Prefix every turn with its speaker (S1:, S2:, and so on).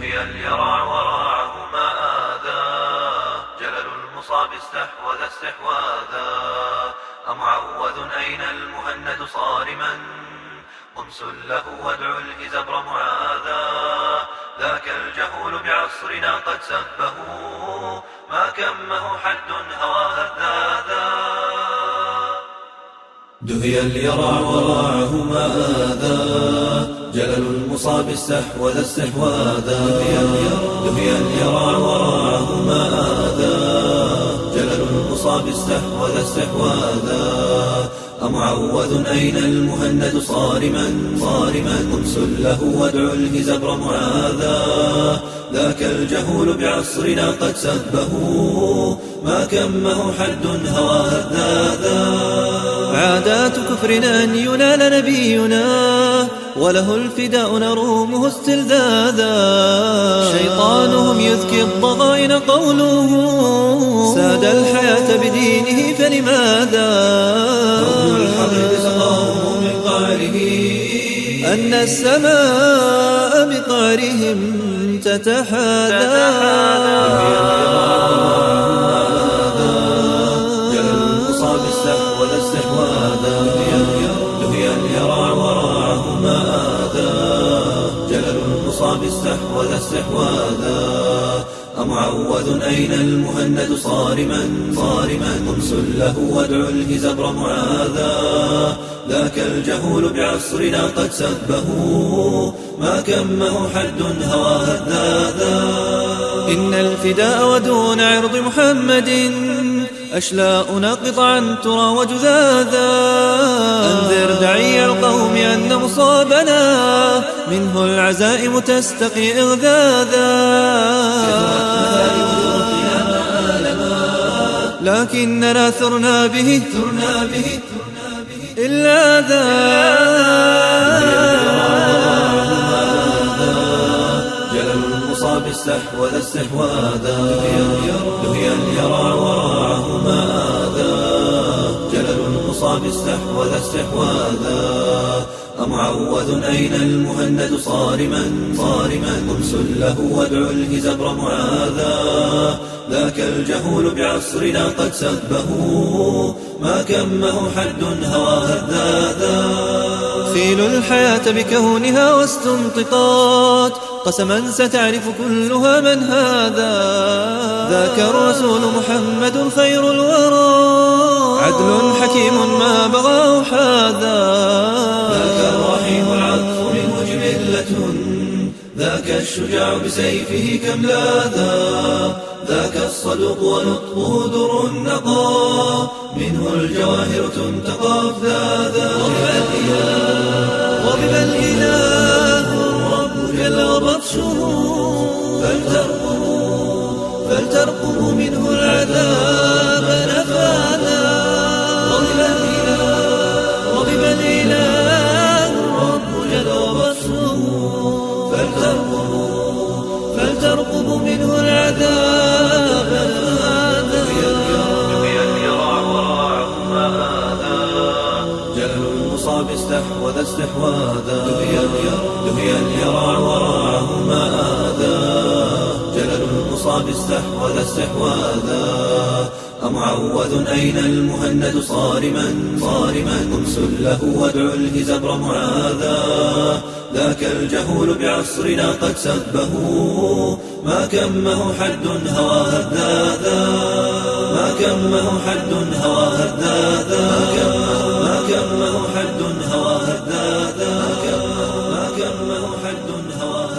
S1: دهي اليرع وراعه ما آذى، جلل المصاب استحوذ استحواذا. أمعوذ أين المهند صارما، أنس له وادعو الهزبر معاذا. ذاك الجهول بعصرنا قد سبه، ما كمه حد هوى هذاذا. دهي اليرع وراعه ما آذى، جلل المصاب استحوذ استحواذا. دهي اليرع وراعه ما آذى، جلل المصاب استحوذ استحواذا. أمعوذ أين المهند صارما أنس له وادعو الهزبر معاذا. ذاك الجهول بعصرنا قد سبه، ما كمه حد هوى هذاذا.
S2: عادات كفرنا أن ينال نبينا، وله الفداء نرومه استلذاذا. شيطانهم يذكي الضغائن قوله، ساد الحياة بدينه فلماذا؟
S1: رب الحضر سقاه من قعره،
S2: أن السماء بقعرهم تتحاذى.
S1: جلل المصاب استحوذ استحواذا. دهي اليرع وراعه ما آذى، جلل المصاب استحوذ استحواذا. أمعوذ أين المهند صارما أنس له وادعو الهزبر معاذا. ذاك الجهول بعصرنا قد سبه، ما كمه حد هوى هذاذا.
S2: إن الفداء ودون عرض محمد، أشلاؤنا قطعا ترى وجذاذا. أنذر دعي القوم أن مصابنا، منه العزائم تستقي إغذاذا. لكننا ثرنا به إلا ذا.
S1: جلل المصاب استحوذ استحواذا. دهي اليرع وراعه ما آذى، جلل المصاب استحوذ استحواذا. أمعوذ أين المهند صارما أنس له وادعو الهزبر معاذا. ذاك الجهول بعصرنا قد سبه، ما كمه حد هوى هذاذا.
S2: خيل الحياة بكونها واستنطقات، قسما ستعرف كلها من هذا. ذاك الرسول محمد خير الورى، عدل حكيم ما بغى حاذا.
S1: ذاك الرحيم العطف منه جبلة، ذاك الشجاع بسيفه كم لاذا. ذاك الصدوق ونطقه در النقى، منه الجواهر تنتقى أفذاذا.
S2: غضب الإله الرب جل بطشه، فلترقبوا منه العذاب نفاذا. غضب الإله الرب جل بطشه، فلترقبوا منه العذاب نفاذا.
S1: دهي اليرع وراعه ما آذى، جلل المصاب استحوذ استحواذا. دهي اليرع وراعه ما آذى، جلل المصاب استحوذ استحواذا. أمعوذ أين المهند صارما أنس له وادعو الهزبر معاذا. ذاك الجهول بعصرنا قد سبه، ما كمه حد هوى هذاذا. ما كمه حد هوى هذاذا. ما كمه حد هوى هذاذا. ما كمه حد هوى